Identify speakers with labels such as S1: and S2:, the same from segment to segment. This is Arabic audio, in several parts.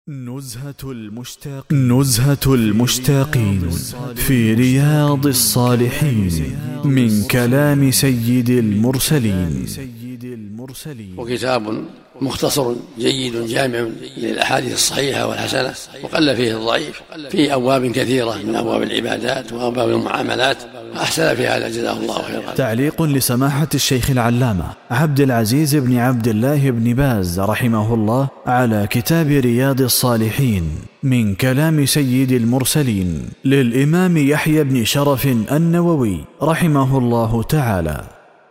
S1: نزهة المشتاقين في رياض الصالحين من كلام سيد المرسلين.
S2: وكتاب مختصر جيد جامع للأحاديث الصحيحة والحسنة، وقل فيه الضعيف، في أبواب كثيرة من أبواب العبادات وأبواب المعاملات، أحسن في هذا جزاه الله خيرا.
S1: تعليق لسماحة الشيخ العلامة عبد العزيز بن عبد الله بن باز رحمه الله على كتاب رياض الصالحين من كلام سيد المرسلين للإمام يحيى بن شرف النووي رحمه الله تعالى.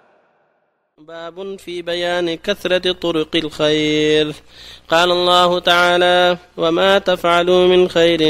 S3: باب في بيان كثرة طرق الخير. قال الله تعالى: وما تفعلوا من خير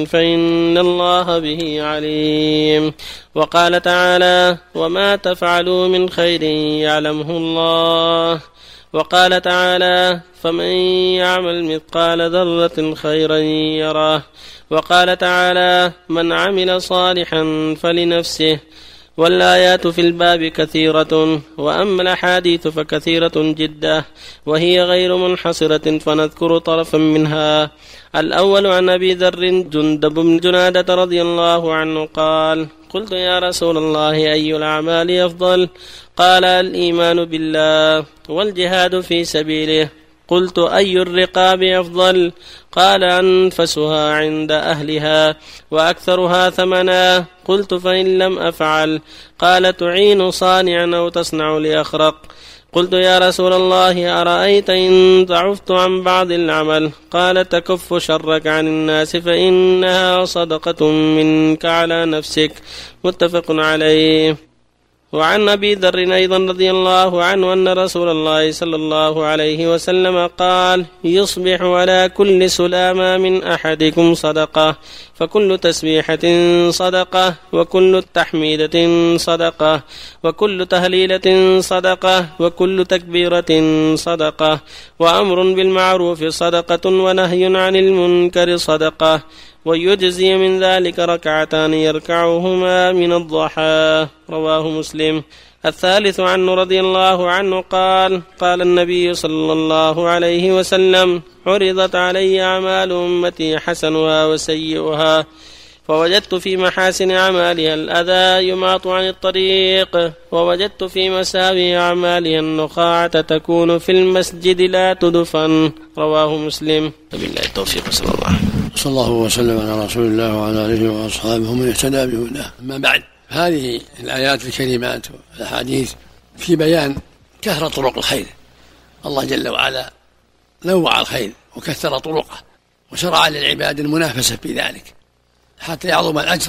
S3: فإن الله به عليم. وقال تعالى: وما تفعلوا من خير يعلمه الله. وقال تعالى: فمن يعمل مثقال ذرة خيرا يره. وقال تعالى: من عمل صالحا فلنفسه. والآيات في الباب كثيرة، وأما الأحاديث فكثيرة جدا، وهي غير منحصرة، فنذكر طرفا منها. الأول عن أبي ذر جندب بن جنادة رضي الله عنه قال: قلت يا رسول الله أي الأعمال أفضل؟ قال: الإيمان بالله والجهاد في سبيله. قلت: أي الرقاب أفضل؟ قال: أنفسها عند أهلها وأكثرها ثمنا. قلت: فإن لم أفعل؟ قال: تعين صانعا أو تصنع لأخرق. قلت: يا رسول الله أرأيت إن ضعفت عن بعض العمل؟ قال: تكف شرك عن الناس فإنها صدقة منك على نفسك. متفق عليه. وعن أبي ذر أيضا رضي الله عنه أن رسول الله صلى الله عليه وسلم قال: يصبح على كل سلامة من أحدكم صدقة، فكل تسبيحة صدقة، وكل تحميدة صدقة، وكل تهليلة صدقة، وكل تكبيرة صدقة، وأمر بالمعروف صدقة، ونهي عن المنكر صدقة، ويجزي من ذلك ركعتان يركعهما من الضحى. رواه مسلم. الثالث عنه رضي الله عنه قال: قال النبي صلى الله عليه وسلم: عرضت علي أعمال أمتي حسنها وسيئها، فوجدت في محاسن أعمالها الأذى يماط عن الطريق، ووجدت في مساوي أعمالها النخاعة تكون في المسجد لا تدفن. رواه مسلم. بالله التوفيق.
S2: صلى الله وسلم على رسول الله وعلى آله وأصحابه من اهتدى بهداه. أما بعد، هذه الآيات الكريمات والأحاديث في بيان كثرة طرق الخير. الله جل وعلا نوع الخير وكثر طرقه، وشرع للعباد المنافسة في ذلك حتى يعظم الأجر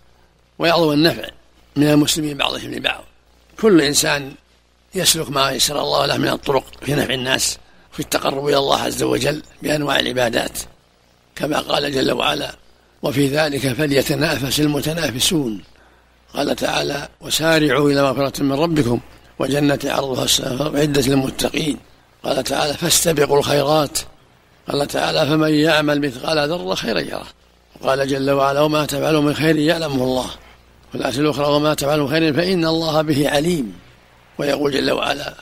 S2: ويعظم النفع من المسلمين بعضهم لبعض. كل إنسان يسلك ما يسر الله له من الطرق في نفع الناس في التقرب إلى الله عز وجل بأنواع العبادات، كما قال جل وعلا: وفي ذلك فليتنافس المتنافسون. قال تعالى: وسارعوا إلى مغفرة من ربكم وجنة عرضها السماوات عدة للمتقين. قال تعالى: فاستبقوا الخيرات. قال تعالى: فمن يعمل مثقال ذرة خيرا يره. وقال جل وعلا: وما تفعلوا من خير يعلمه الله. والآية الأخرى: وما تفعلوا من خير فإن الله به عليم. ويقول جل وعلا: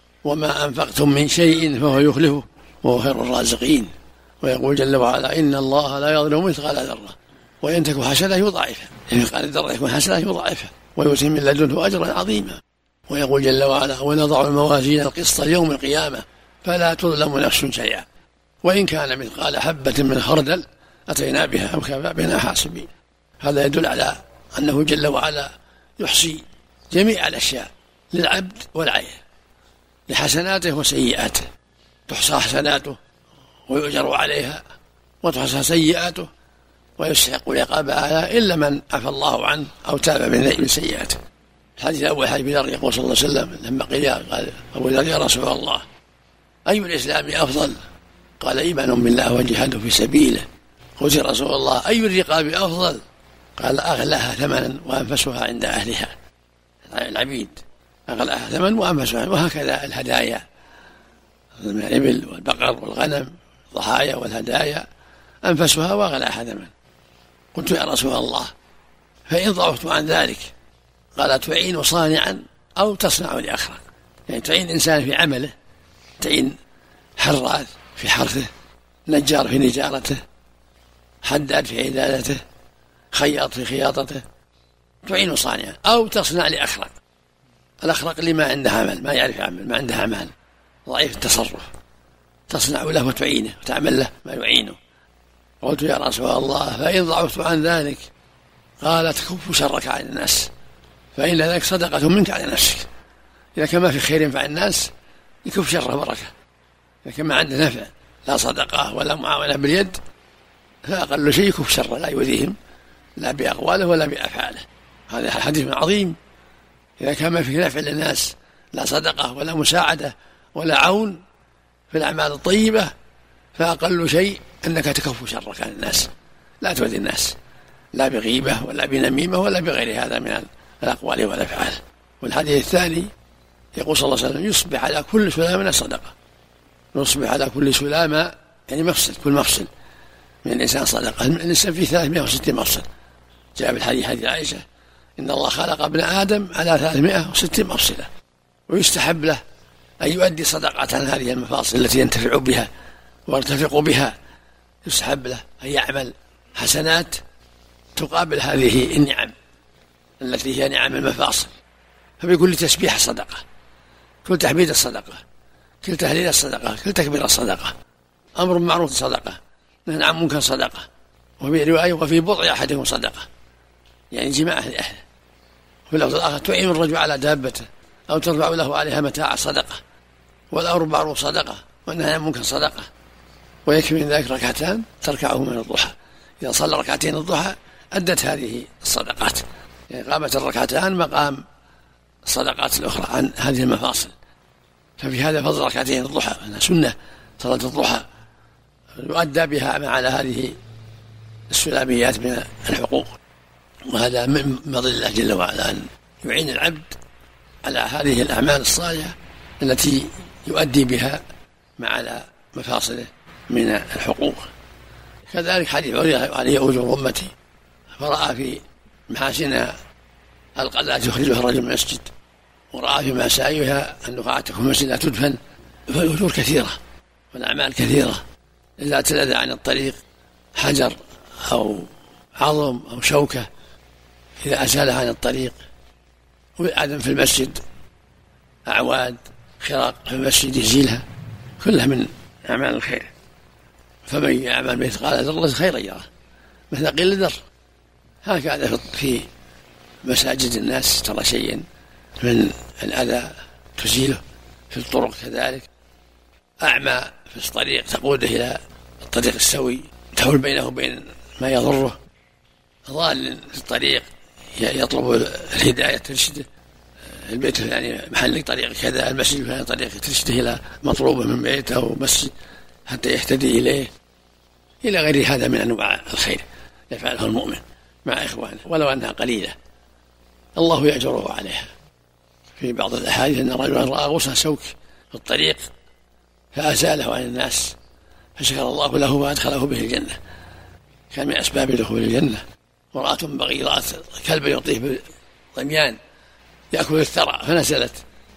S2: وما أنفقتم من شيء فهو يخلفه وهو خير الرازقين. ويقول جل وعلا: إن الله لا يظلم مثقال ذرة وإن تك حسنة يضاعفها، يعني مثقال الذرة يكون حسنة يضاعفها ويؤتي من لدنه أجرا عظيما. ويقول جل وعلا: ونضع الموازين القسط ليوم القيامة فلا تظلم نفس شيئا وإن كان مثقال حبة من خردل أتينا بها وكفى بنا حاسبين. هذا يدل على أنه جل وعلا يحصي جميع الأشياء للعبد والعين، لحسناته وسيئاته، تحصى حسناته ويؤجر عليها، وتحصى سيئاته ويستحق العقاب عليها إلا من عفى الله عنه أو تاب من سيئاته. الحديث الأول حديث ذر يقول صلى الله عليه وسلم لما قال أبو ذر: يا رسول الله أي الإسلام أفضل؟ قال: إيمان بالله وجهاد في سبيله. قلت: يا رسول الله أي الرقاب أفضل؟ قال: أغلاها ثمنا وأنفسها عند أهلها. العبيد أغلاها ثمنا وأنفسها. وهكذا الهدايا من الإبل والبقر والغنم، الضحايا والهدايا أنفسها وأغلاها ثمنا. قلت: يا رسول الله فإن ضعفت عن ذلك؟ قال: تعين صانعا أو تصنع لأخرك. يعني تعين إنسان في عمله، تعين حراث في حرثه نجار في نجارته، حداد في حدادته، خياط في خياطته، تعين صانعا. أو تصنع لأخرق، الأخرق اللي ما عنده عمل، ما يعرف يعمل، ما عنده أعمال، ضعيف التصرف، تصنع له وتعينه وتعمل له ما يعينه. قلت يا رسول الله فإن ضعفت عن ذلك؟ قال تكف شرك عن الناس، فإن ذلك صدقة منك على نفسك. إذا كان ما في خير ينفع الناس يكف شر بركة، إذا كان ما عنده نفع لا صدقة ولا معاونة باليد فأقل شيء يكف شر لا يؤذيهم لا بأقواله ولا بأفعاله. هذا حديث عظيم. إذا كان ما في نفع للناس لا صدقة ولا مساعدة ولا عون في الأعمال الطيبة فأقل شيء أنك تكف شرك عن الناس، لا تؤذي الناس لا بغيبة ولا بنميمة ولا بغير هذا من الأقوال والأفعال. والحديث الثاني يقول صلى الله عليه وسلم يصبح على كل سلامة صدقة، يصبح على كل سلامة يعني مفصل، كل مفصل من الإنسان صدقة. الإنسان فيه 360 مفصل، جاء بالحديث حديث عائشة إن الله خلق ابن آدم على 360 مفصلة، ويستحب له أن يؤدي صدقات عن هذه المفاصل التي ينتفع بها ويرتفق بها. يستحب له أن يعمل حسنات تقابل هذه النعم التي هي نعم المفاصل، فبكل تسبيح صدقة، كل تحميد الصدقة، كل تهليل الصدقة، كل تكبير الصدقة، أمر معروف صدقة، نهي عن منكر صدقة، وفي رواية وفي بضع أحدهم صدقة يعني جماعة لأهله. وفي اللفظ الآخر تعين الرجل على دابته أو ترفع له عليها متاع صدقة، والأمر معروف صدقة، والنهي عن منكر صدقة. ويكفي من ذلك ركعتان تركعه من الضحى، إذا صلى ركعتين الضحى أدت هذه الصدقات، يعني قامت الركعتان مقام الصدقات الأخرى عن هذه المفاصل. ففي هذا فضل ركعتين الضحى، أنها سنة صلاة الضحى يؤدى بها على هذه السلاميات من الحقوق. وهذا من فضل الله جل وعلا أن يعين العبد على هذه الأعمال الصالحة التي يؤدي بها على مفاصله من الحقوق. كذلك حديث عليه أجر أمتي، فرأى في محاسنها القلعة يخرجها الرجل من المسجد، ورأى في مسائها أن نقاعته في المسجد لا تدفن. فالأجور كثيرة والأعمال كثيرة. إذا تلذ عن الطريق حجر أو عظم أو شوكة، إذا أزالها عن الطريق، وعدم في المسجد أعواد خراق في المسجد يزيلها، كلها من أعمال الخير. فمن يعمل مثقال ذرة خيرا يره، مثل قيل ذر. هكذا في مساجد الناس ترى شيئا من الأذى تزيله، في الطرق كذلك. أعمى في الطريق تقوده إلى الطريق السوي، تحول بينه وبين ما يضره. ضال في الطريق يطلب الهداية ترشده، البيت يعني محل طريق كذا، المسجد في طريق ترشده إلى مطلوبه من بيته أو مسجد حتى يهتدي إليه، إلى غير هذا من أنواع الخير يفعله المؤمن مع إخوانه ولو أنها قليلة، الله يأجره عليها. في بعض الأحاديث أن رجلا رأى غصن شوك في الطريق فأزاله عن الناس فشكر الله له وأدخله به الجنة، كان من أسباب دخول الجنة. ورأة بغيضات كلب يطيف بالضميان يأكل الثرى فنزلت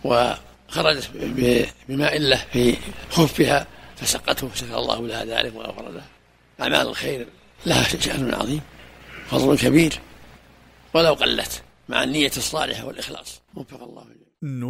S2: وخرجت بماء له في خفها فسقته فشكر الله لها ذلك وغفر لها. أعمال الخير لها شأن عظيم، فضل كبير، ولو قلت مع النية الصالحة والإخلاص. وفق الله جميعا.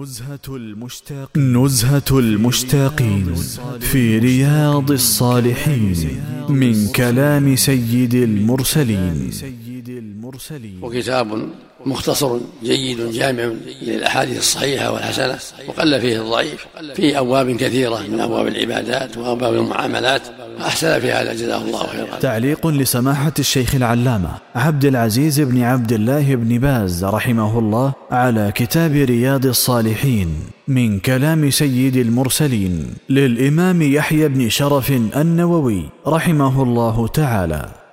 S1: نزهة المشتاقين في رياض الصالحين من كلام سيد المرسلين.
S2: وكتاب مختصر جيد جامع للأحاديث الصحيحة والحسنة، وقل فيه الضعيف، في أبواب كثيرة من أبواب العبادات وأبواب المعاملات، أحسن في هذا جزاه الله خيرا.
S1: تعليق لسماحة الشيخ العلامة عبد العزيز بن عبد الله بن باز رحمه الله على كتاب رياض الصالحين من كلام سيد المرسلين للإمام يحيى بن شرف النووي رحمه الله تعالى.